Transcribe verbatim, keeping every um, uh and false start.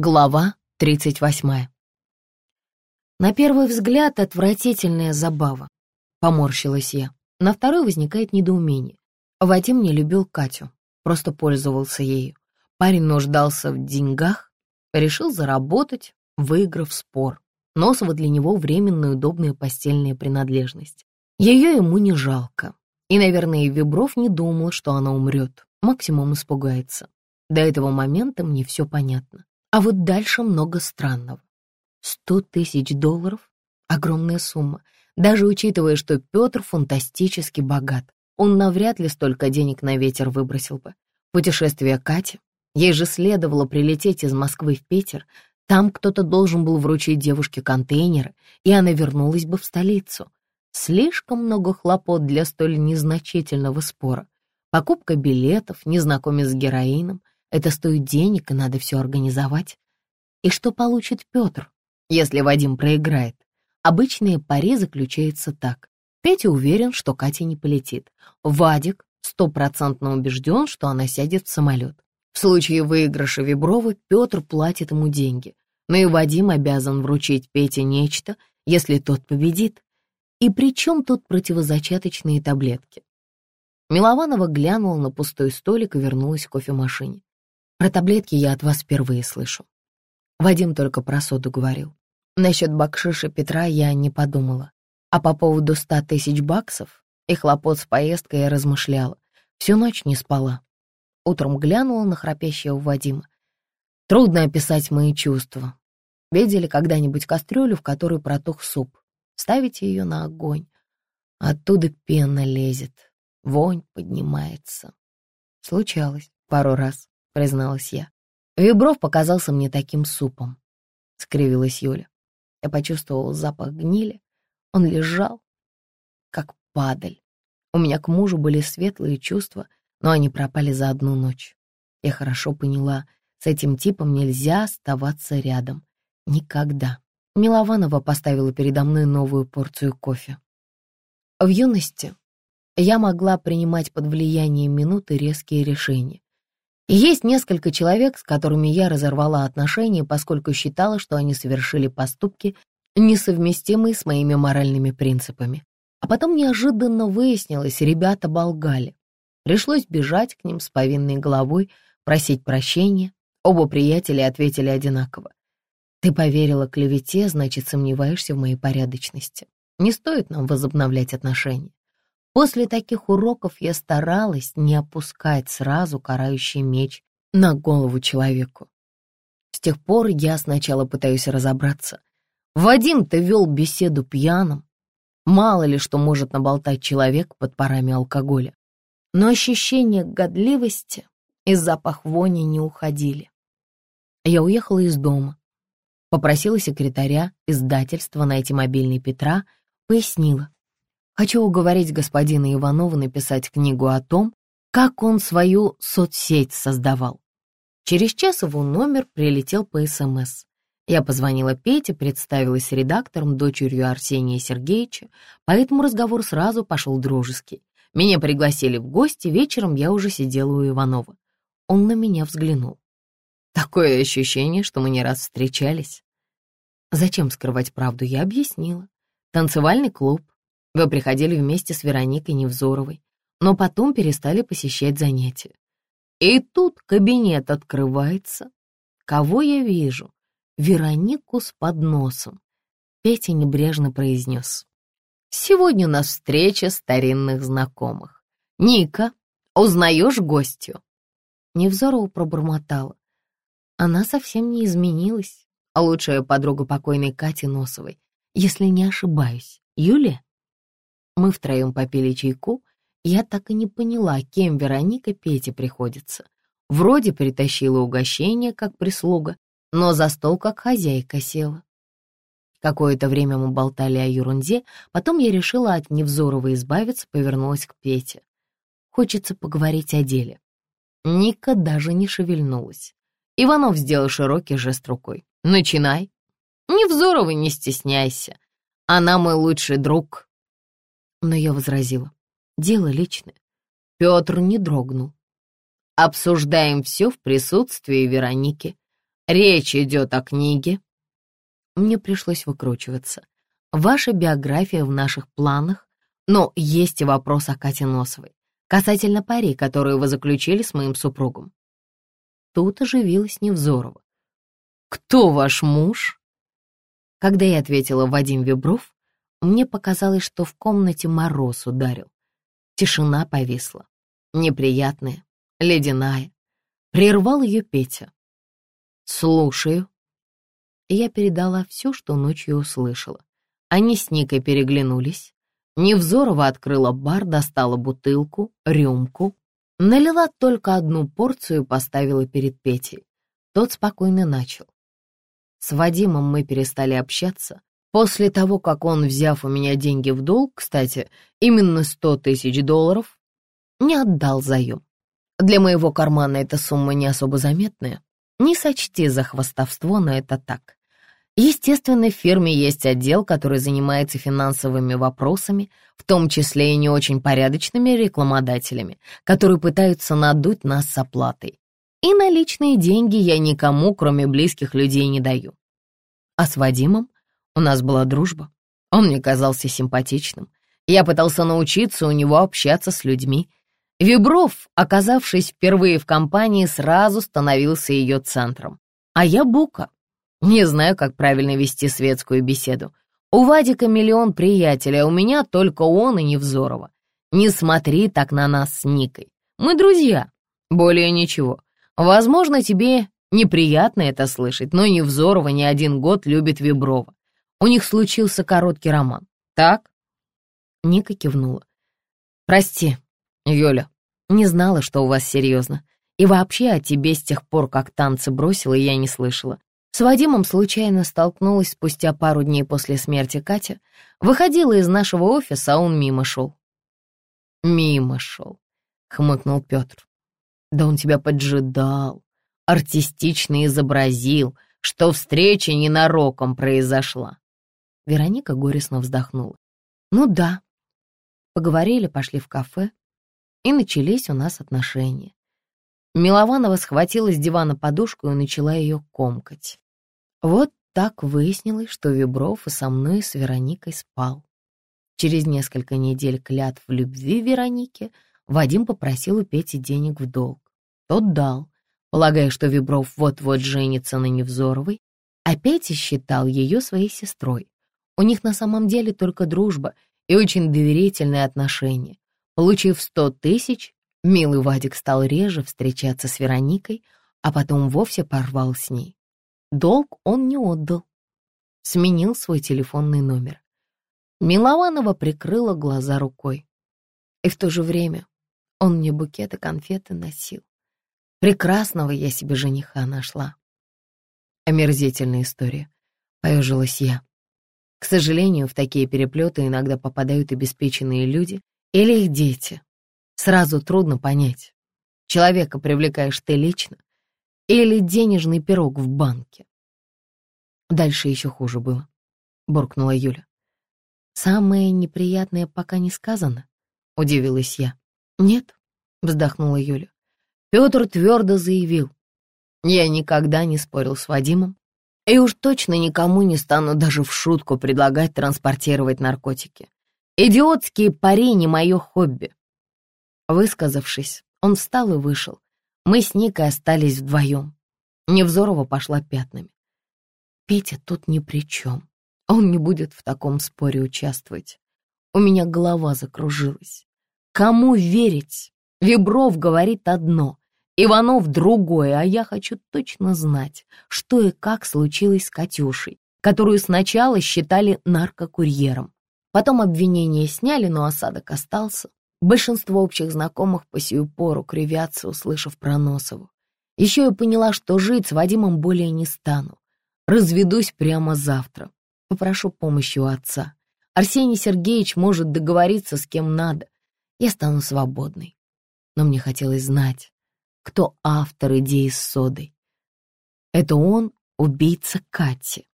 Глава тридцать восьмая. На первый взгляд отвратительная забава, поморщилась я. На второй возникает недоумение. Вадим не любил Катю, просто пользовался ею. Парень нуждался в деньгах, решил заработать, выиграв спор. Носова для него временная удобная постельная принадлежность. Ее ему не жалко. И, наверное, Вибров не думал, что она умрет, максимум испугается. До этого момента мне все понятно. А вот дальше много странного. Сто тысяч долларов — огромная сумма, даже учитывая, что Петр фантастически богат. Он навряд ли столько денег на ветер выбросил бы. Путешествие Кати, ей же следовало прилететь из Москвы в Питер, там кто-то должен был вручить девушке контейнеры, и она вернулась бы в столицу. Слишком много хлопот для столь незначительного спора. Покупка билетов, незнакомец с героином — это стоит денег, и надо все организовать. И что получит Петр, если Вадим проиграет? Обычная пари заключается так. Петя уверен, что Катя не полетит. Вадик стопроцентно убежден, что она сядет в самолет. В случае выигрыша Виброва Петр платит ему деньги, но и Вадим обязан вручить Пете нечто, если тот победит. И при чем тут противозачаточные таблетки? Милованова глянула на пустой столик и вернулась к кофемашине. Про таблетки я от вас впервые слышу. Вадим только про соду говорил. Насчет бакшиша Петра я не подумала. А по поводу ста тысяч баксов и хлопот с поездкой я размышляла. Всю ночь не спала. Утром глянула на храпящего Вадима. Трудно описать мои чувства. Видели когда-нибудь кастрюлю, в которой протух суп? Ставите ее на огонь. Оттуда пена лезет, вонь поднимается. Случалось пару раз, призналась я. Вибров показался мне таким супом, скривилась Юля. Я почувствовала запах гнили. Он лежал, как падаль. У меня к мужу были светлые чувства, но они пропали за одну ночь. Я хорошо поняла, с этим типом нельзя оставаться рядом. Никогда. Милованова поставила передо мной новую порцию кофе. В юности я могла принимать под влиянием минуты резкие решения. И есть несколько человек, с которыми я разорвала отношения, поскольку считала, что они совершили поступки, несовместимые с моими моральными принципами. А потом неожиданно выяснилось, ребята болгали. Пришлось бежать к ним с повинной головой, просить прощения. Оба приятеля ответили одинаково. Ты поверила клевете, значит, сомневаешься в моей порядочности. Не стоит нам возобновлять отношения. После таких уроков я старалась не опускать сразу карающий меч на голову человеку. С тех пор я сначала пытаюсь разобраться. Вадим-то вел беседу пьяным. Мало ли что может наболтать человек под парами алкоголя. Но ощущение годливости и запах вони не уходили. Я уехала из дома. Попросила секретаря издательства найти мобильный Петра, пояснила. Хочу уговорить господина Иванова написать книгу о том, как он свою соцсеть создавал. Через час его номер прилетел по СМС. Я позвонила Пете, представилась редактором, дочерью Арсения Сергеевича, поэтому разговор сразу пошел дружеский. Меня пригласили в гости, вечером я уже сидела у Иванова. Он на меня взглянул. Такое ощущение, что мы не раз встречались. Зачем скрывать правду, я объяснила. Танцевальный клуб. Вы приходили вместе с Вероникой Невзоровой, но потом перестали посещать занятия. И тут кабинет открывается. Кого я вижу? Веронику с подносом. Петя небрежно произнес. Сегодня у нас встреча старинных знакомых. Ника, узнаешь гостью? Невзорова пробормотала. Она совсем не изменилась, а лучшая подруга покойной Кати Носовой, если не ошибаюсь, Юлия. Мы втроем попили чайку, я так и не поняла, кем Вероника Пете приходится. Вроде притащила угощение, как прислуга, но за стол как хозяйка села. Какое-то время мы болтали о ерунде, потом я решила от Невзоровой избавиться, повернулась к Пете. Хочется поговорить о деле. Ника даже не шевельнулась. Иванов сделал широкий жест рукой. «Начинай. Невзоровой не стесняйся. Она мой лучший друг». Но я возразила. Дело личное. Петр не дрогнул. «Обсуждаем все в присутствии Вероники. Речь идет о книге». Мне пришлось выкручиваться. Ваша биография в наших планах, но есть и вопрос о Кате Носовой, касательно пари, которую вы заключили с моим супругом. Тут оживилась Невзорова. «Кто ваш муж?» Когда я ответила Вадим Вибров, мне показалось, что в комнате мороз ударил. Тишина повисла, неприятная, ледяная. Прервал ее Петя. «Слушаю». Я передала все, что ночью услышала. Они с Никой переглянулись. Невзорова открыла бар, достала бутылку, рюмку, налила только одну порцию и поставила перед Петей. Тот спокойно начал. С Вадимом мы перестали общаться. После того, как он, взяв у меня деньги в долг, кстати, именно сто тысяч долларов, не отдал заем. Для моего кармана эта сумма не особо заметная. Не сочти за хвастовство, но это так. Естественно, в фирме есть отдел, который занимается финансовыми вопросами, в том числе и не очень порядочными рекламодателями, которые пытаются надуть нас с оплатой. И наличные деньги я никому, кроме близких людей, не даю. А с Вадимом у нас была дружба. Он мне казался симпатичным. Я пытался научиться у него общаться с людьми. Вибров, оказавшись впервые в компании, сразу становился ее центром. А я бука. Не знаю, как правильно вести светскую беседу. У Вадика миллион приятелей, а у меня только он и Невзорова. Не смотри так на нас с Никой. Мы друзья. Более ничего. Возможно, тебе неприятно это слышать, но Невзорова не один год любит Виброва. У них случился короткий роман. Так? Ника кивнула. Прости, Юля, не знала, что у вас серьезно. И вообще о тебе с тех пор, как танцы бросила, я не слышала. С Вадимом случайно столкнулась спустя пару дней после смерти Катя. Выходила из нашего офиса, а он мимо шел. «Мимо шел», — хмыкнул Петр. «Да он тебя поджидал, артистично изобразил, что встреча ненароком произошла». Вероника горестно вздохнула. «Ну да». Поговорили, пошли в кафе, и начались у нас отношения. Милованова схватила с дивана подушку и начала ее комкать. Вот так выяснилось, что Вибров и со мной, и с Вероникой спал. Через несколько недель клятв в любви Веронике Вадим попросил у Пети денег в долг. Тот дал, полагая, что Вибров вот-вот женится на Невзоровой, а Петя считал ее своей сестрой. У них на самом деле только дружба и очень доверительные отношения. Получив сто тысяч, милый Вадик стал реже встречаться с Вероникой, а потом вовсе порвал с ней. Долг он не отдал. Сменил свой телефонный номер. Милованова прикрыла глаза рукой. И в то же время он мне букеты конфеты носил. Прекрасного я себе жениха нашла. Омерзительная история, поежилась я. К сожалению, в такие переплеты иногда попадают обеспеченные люди или их дети. Сразу трудно понять, человека привлекаешь ты лично или денежный пирог в банке. Дальше еще хуже было, буркнула Юля. Самое неприятное пока не сказано, удивилась я. Нет, вздохнула Юля. Петр твердо заявил: я никогда не спорил с Вадимом и уж точно никому не стану даже в шутку предлагать транспортировать наркотики. Идиотские пари не мое хобби. Высказавшись, он встал и вышел. Мы с Никой остались вдвоем. Невзорова пошла пятнами. Петя тут ни при чем. Он не будет в таком споре участвовать. У меня голова закружилась. Кому верить? Вибров говорит одно, Иванов другое, а я хочу точно знать, что и как случилось с Катюшей, которую сначала считали наркокурьером. Потом обвинения сняли, но осадок остался. Большинство общих знакомых по сию пору кривятся, услышав про Носову. Еще я поняла, что жить с Вадимом более не стану. Разведусь прямо завтра. Попрошу помощи у отца. Арсений Сергеевич может договориться с кем надо. Я стану свободной. Но мне хотелось знать, кто автор идеи с содой. Это он, убийца Кати.